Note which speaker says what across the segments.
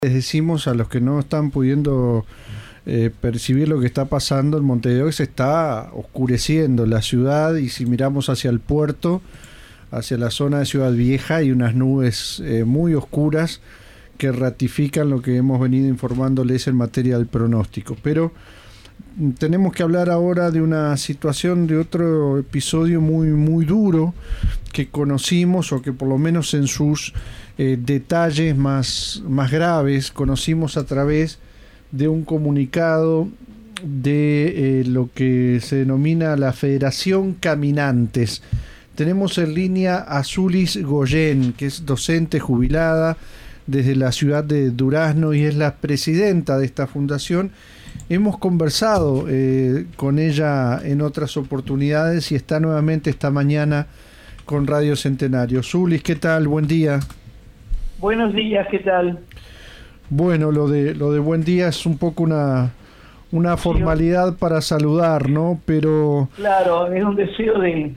Speaker 1: Les decimos a los que no están pudiendo percibir lo que está pasando en Montevideo, que se está oscureciendo la ciudad, y si miramos hacia el puerto, hacia la zona de Ciudad Vieja, hay unas nubes muy oscuras que ratifican lo que hemos venido informándoles en materia del pronóstico. Pero tenemos que hablar ahora de una situación, de otro episodio muy duro que conocimos, o que por lo menos en sus detalles más graves conocimos a través de un comunicado de lo que se denomina la Federación Caminantes. Tenemos en línea a Zulis Goyen, que es docente jubilada desde la ciudad de Durazno y es la presidenta de esta fundación. Hemos conversado con ella en otras oportunidades y está nuevamente esta mañana con Radio Centenario. Zulis, ¿qué tal? Buen día.
Speaker 2: Buenos días, ¿qué tal?
Speaker 1: Bueno, lo de buen día es un poco una formalidad para saludar, ¿no? Pero
Speaker 2: claro, es un deseo de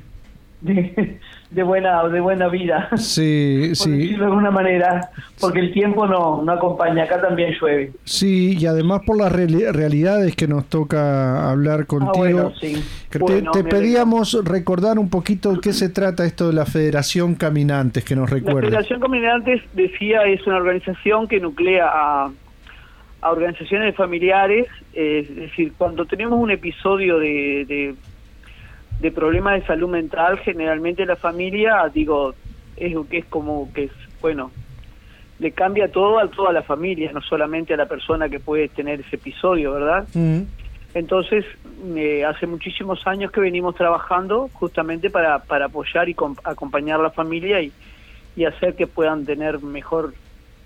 Speaker 2: buena vida.
Speaker 1: Sí,
Speaker 2: por
Speaker 1: sí.
Speaker 2: decirlo de alguna manera, porque el tiempo no acompaña, acá también llueve.
Speaker 1: Sí, y además por las realidades que nos toca hablar contigo.
Speaker 2: Bueno, sí.
Speaker 1: Te pedíamos recordar un poquito de qué se trata esto de la Federación Caminantes, que nos recuerda.
Speaker 2: La Federación Caminantes, decía, es una organización que nuclea a organizaciones de familiares, es decir, cuando tenemos un episodio de problemas de salud mental, generalmente la familia, le cambia todo a toda la familia, no solamente a la persona que puede tener ese episodio, ¿verdad? Entonces, hace muchísimos años que venimos trabajando justamente para apoyar y acompañar a la familia y hacer que puedan tener mejor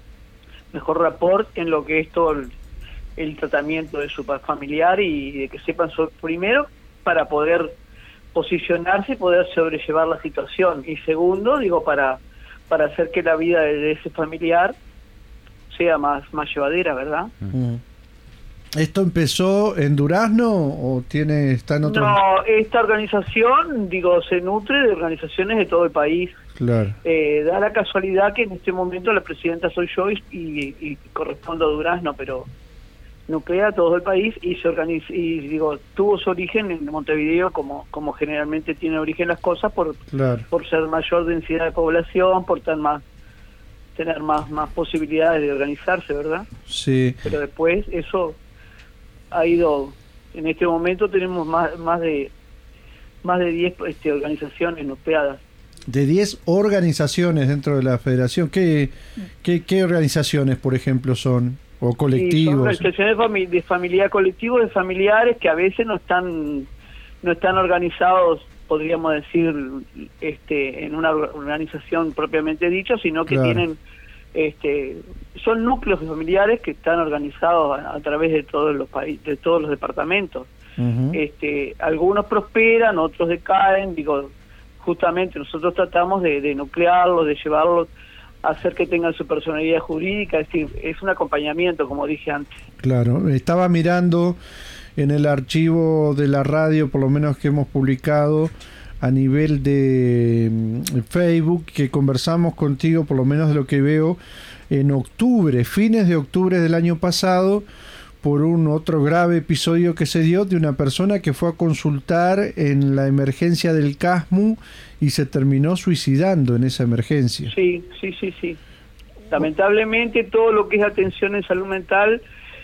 Speaker 2: rapport en lo que es todo el tratamiento de su familiar, y de que sepan primero para poder posicionarse y poder sobrellevar la situación, y segundo, para hacer que la vida de ese familiar sea más llevadera, ¿verdad?
Speaker 1: ¿Esto empezó en Durazno o está en otro?
Speaker 2: No, esta organización, se nutre de organizaciones de todo el país.
Speaker 1: Claro.
Speaker 2: Da la casualidad que en este momento la presidenta soy yo y correspondo a Durazno, pero nuclea todo el país y se organiza, tuvo su origen en Montevideo, como generalmente tiene origen las cosas, por ser mayor densidad de población, por tener más posibilidades de organizarse, ¿verdad?
Speaker 1: Sí.
Speaker 2: Pero después eso ha ido, en este momento tenemos más de 10 organizaciones nucleadas.
Speaker 1: De 10 organizaciones dentro de la federación. ¿Qué organizaciones, por ejemplo, son? ¿O colectivos?
Speaker 2: Son organizaciones de familia, colectivos de familiares que a veces no están organizados, podríamos decir, en una organización propiamente dicha, sino que tienen, son núcleos familiares que están organizados a través de todos los países, de todos los departamentos. Algunos prosperan, otros decaen. Justamente nosotros tratamos de nuclearlos, de llevarlos, hacer que tengan su personalidad jurídica, es decir, es un acompañamiento, como dije antes. Claro,
Speaker 1: estaba mirando en el archivo de la radio, por lo menos que hemos publicado a nivel de Facebook, que conversamos contigo, por lo menos de lo que veo, en octubre, fines de octubre del año pasado, por un otro grave episodio que se dio de una persona que fue a consultar en la emergencia del CASMU y se terminó suicidando en esa emergencia.
Speaker 2: Sí. Lamentablemente todo lo que es atención en salud mental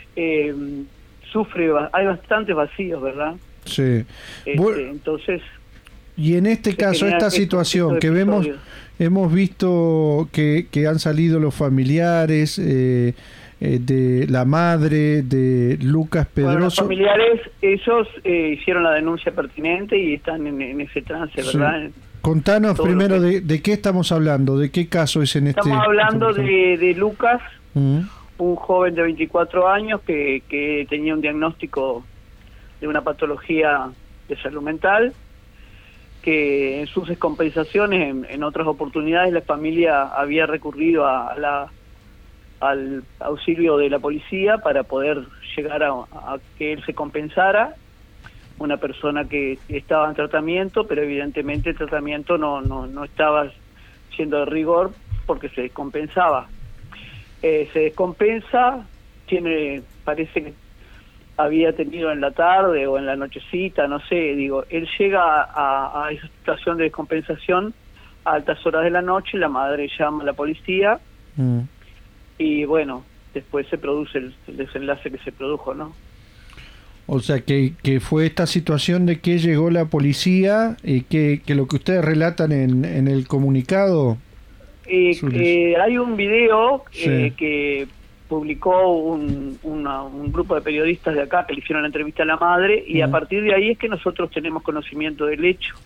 Speaker 2: hay bastantes vacíos, ¿verdad?
Speaker 1: Sí.
Speaker 2: Entonces...
Speaker 1: Y en este caso, esta situación que hemos visto que han salido los familiares... de la madre de Lucas Pedroso. Bueno, los
Speaker 2: familiares, ellos hicieron la denuncia pertinente y están en ese trance, ¿verdad?
Speaker 1: Sí. Contanos primero de qué estamos hablando, de qué caso es en
Speaker 2: Estamos hablando de Lucas, un joven de 24 años que tenía un diagnóstico de una patología de salud mental, que en sus descompensaciones, en otras oportunidades, la familia había recurrido al auxilio de la policía para poder llegar a que él se compensara. Una persona que estaba en tratamiento, pero evidentemente el tratamiento no estaba siendo de rigor porque se descompensaba. se descompensa, parece que había tenido en la tarde o en la nochecita, no sé, digo, él llega a esa situación de descompensación a altas horas de la noche, la madre llama a la policía y bueno, después se produce el desenlace que se produjo, ¿no?
Speaker 1: O sea, que fue esta situación de que llegó la policía y que lo que ustedes relatan en el comunicado.
Speaker 2: Hay un video
Speaker 1: sí.
Speaker 2: que publicó un grupo de periodistas de acá que le hicieron la entrevista a la madre y a partir de ahí es que nosotros tenemos conocimiento del hecho.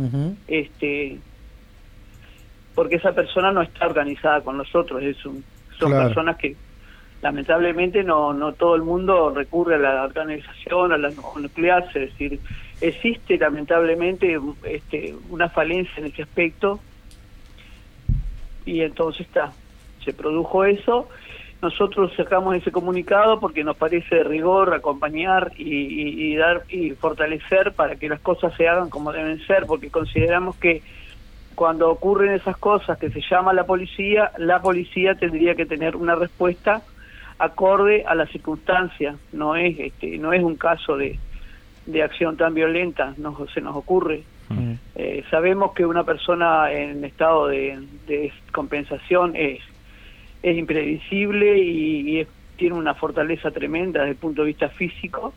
Speaker 2: Porque esa persona no está organizada con nosotros, son claro. Personas que lamentablemente no todo el mundo recurre a la organización, a la nuclear, es decir, existe lamentablemente una falencia en ese aspecto y entonces se produjo eso. Nosotros sacamos ese comunicado porque nos parece de rigor acompañar y dar y fortalecer para que las cosas se hagan como deben ser, porque consideramos que cuando ocurren esas cosas que se llama la policía tendría que tener una respuesta acorde a la circunstancia. No es un caso de acción tan violenta, se nos ocurre. Sabemos que una persona en estado de descompensación es imprevisible y tiene una fortaleza tremenda desde el punto de vista físico,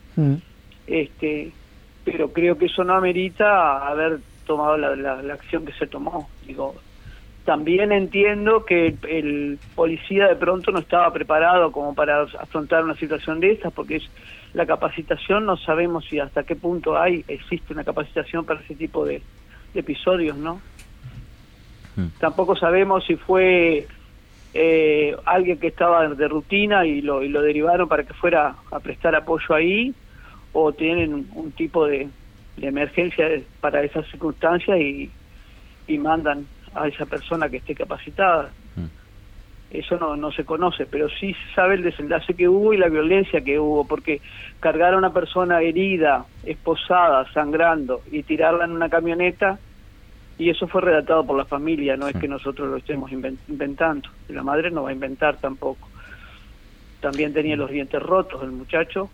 Speaker 2: pero creo que eso no amerita haber tomado la acción que se tomó. Digo, también entiendo que el policía de pronto no estaba preparado como para afrontar una situación de estas, porque la capacitación no sabemos si hasta qué punto existe una capacitación para ese tipo de episodios, ¿no? Tampoco sabemos si fue alguien que estaba de rutina y lo derivaron para que fuera a prestar apoyo ahí, o tienen un tipo de emergencia para esas circunstancias y mandan a esa persona que esté capacitada. Eso no se conoce, pero sí se sabe el desenlace que hubo y la violencia que hubo, porque cargar a una persona herida, esposada, sangrando y tirarla en una camioneta, y eso fue relatado por la familia, no es que nosotros lo estemos inventando, la madre no va a inventar tampoco. También tenía los dientes rotos el muchacho.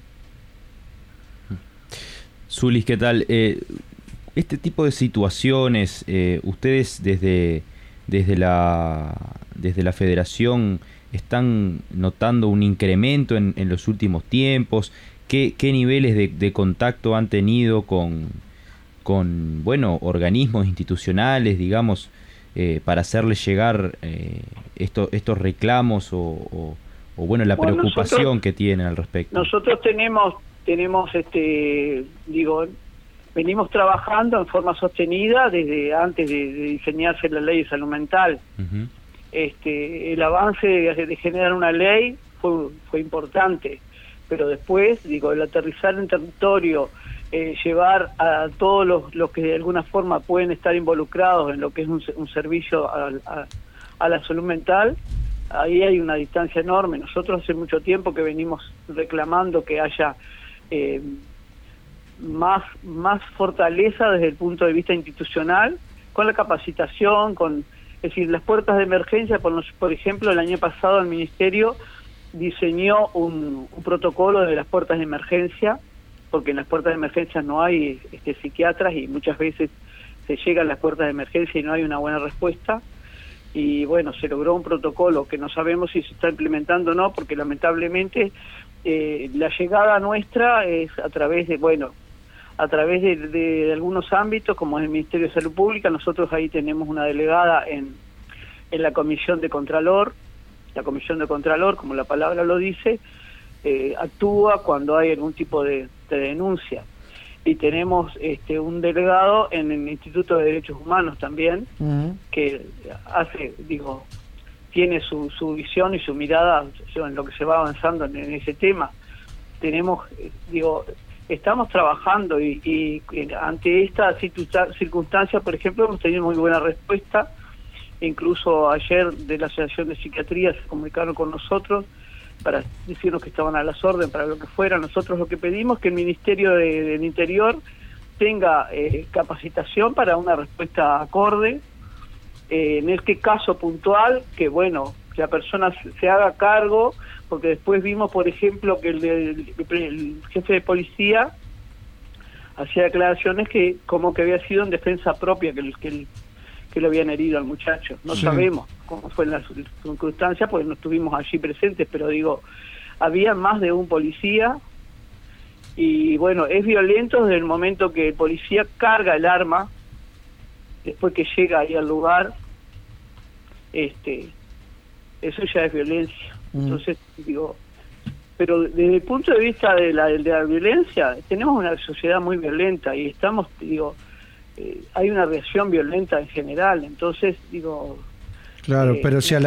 Speaker 3: Zulis, ¿qué tal? Este tipo de situaciones, ustedes desde la Federación están notando un incremento en los últimos tiempos. ¿Qué niveles de contacto han tenido con organismos institucionales, digamos, para hacerles llegar estos reclamos o la preocupación que tienen al respecto?
Speaker 2: Nosotros tenemos venimos trabajando en forma sostenida desde antes de diseñarse la ley de salud mental. El avance de generar una ley fue importante, pero después, el aterrizar en territorio, llevar a todos los que de alguna forma pueden estar involucrados en lo que es un servicio a la salud mental, ahí hay una distancia enorme. Nosotros hace mucho tiempo que venimos reclamando que haya más fortaleza desde el punto de vista institucional, con la capacitación, es decir, las puertas de emergencia. Por ejemplo, el año pasado el Ministerio diseñó un protocolo de las puertas de emergencia, porque en las puertas de emergencia no hay psiquiatras y muchas veces se llega a las puertas de emergencia y no hay una buena respuesta. Y bueno, se logró un protocolo que no sabemos si se está implementando o no, porque lamentablemente la llegada nuestra es a través de algunos ámbitos, como es el Ministerio de Salud Pública. Nosotros ahí tenemos una delegada en la Comisión de Contralor. La Comisión de Contralor, como la palabra lo dice, actúa cuando hay algún tipo de denuncia. Y tenemos un delegado en el Instituto de Derechos Humanos también, que tiene su visión y su mirada en lo que se va avanzando en ese tema. Estamos trabajando y ante esta circunstancia, por ejemplo, hemos tenido muy buena respuesta. Incluso ayer de la Asociación de Psiquiatría se comunicaron con nosotros para decirnos que estaban a las órdenes para lo que fuera. Nosotros lo que pedimos es que el Ministerio del Interior tenga capacitación para una respuesta acorde. En este caso puntual, que que la persona se haga cargo, porque después vimos, por ejemplo, que el jefe de policía hacía declaraciones que como que había sido en defensa propia que lo habían herido al muchacho. No sabemos cómo fue en las circunstancias, porque no estuvimos allí presentes, pero digo, había más de un policía, y bueno, es violento desde el momento que el policía carga el arma, después que llega ahí al lugar, eso ya es violencia. Entonces, digo, pero desde el punto de vista de la violencia, tenemos una sociedad muy violenta y estamos, digo, hay una reacción violenta en general, entonces, digo...
Speaker 1: Claro, pero si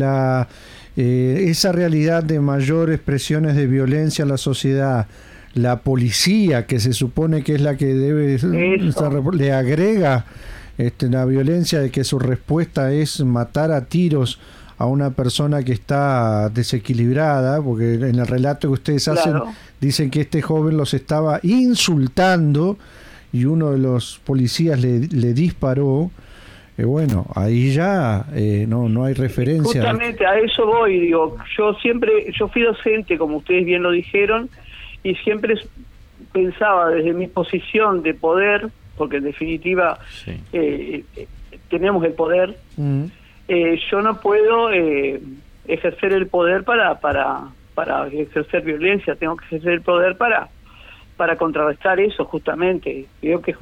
Speaker 1: esa realidad de mayores presiones de violencia en la sociedad, la policía, que se supone que es la que debe... le agrega la violencia de que su respuesta es matar a tiros a una persona que está desequilibrada, porque en el relato que ustedes hacen dicen que este joven los estaba insultando y uno de los policías le disparó. Bueno, ahí ya no hay referencia.
Speaker 2: Justamente a eso voy, digo, yo fui docente, como ustedes bien lo dijeron, y siempre pensaba desde mi posición de poder, porque en definitiva tenemos el poder, yo no puedo ejercer el poder para ejercer violencia, tengo que ejercer el poder para contrarrestar eso, justamente. Creo que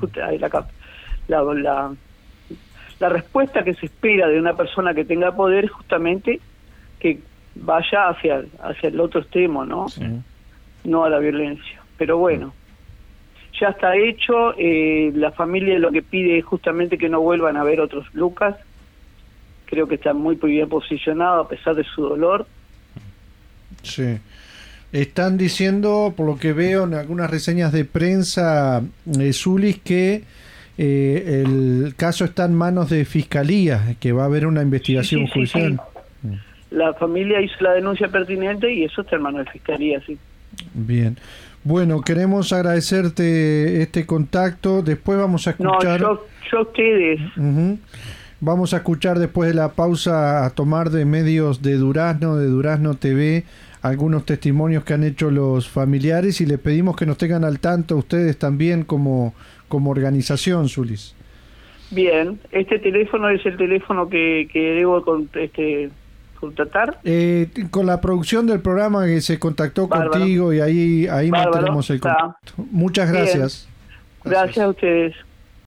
Speaker 2: la respuesta que se espera de una persona que tenga poder es justamente que vaya hacia el otro extremo, ¿no? No a la violencia. Pero bueno, ya está hecho. La familia lo que pide es justamente que no vuelvan a ver otros Lucas. Creo que está muy bien posicionado a pesar de su dolor.
Speaker 1: Sí. Están diciendo, por lo que veo en algunas reseñas de prensa, Zulis, que el caso está en manos de Fiscalía, que va a haber una investigación judicial.
Speaker 2: Sí. La familia hizo la denuncia pertinente y eso está en manos de Fiscalía, sí.
Speaker 1: Bien. Bueno, queremos agradecerte este contacto. Después vamos a escuchar...
Speaker 2: No, yo ustedes...
Speaker 1: Vamos a escuchar después de la pausa a tomar de medios de Durazno TV, algunos testimonios que han hecho los familiares y le pedimos que nos tengan al tanto ustedes también como organización, Zulis.
Speaker 2: Bien, este teléfono es el teléfono que debo contratar.
Speaker 1: Con la producción del programa que se contactó contigo y ahí mantenemos el contacto. Muchas gracias.
Speaker 2: Gracias a ustedes.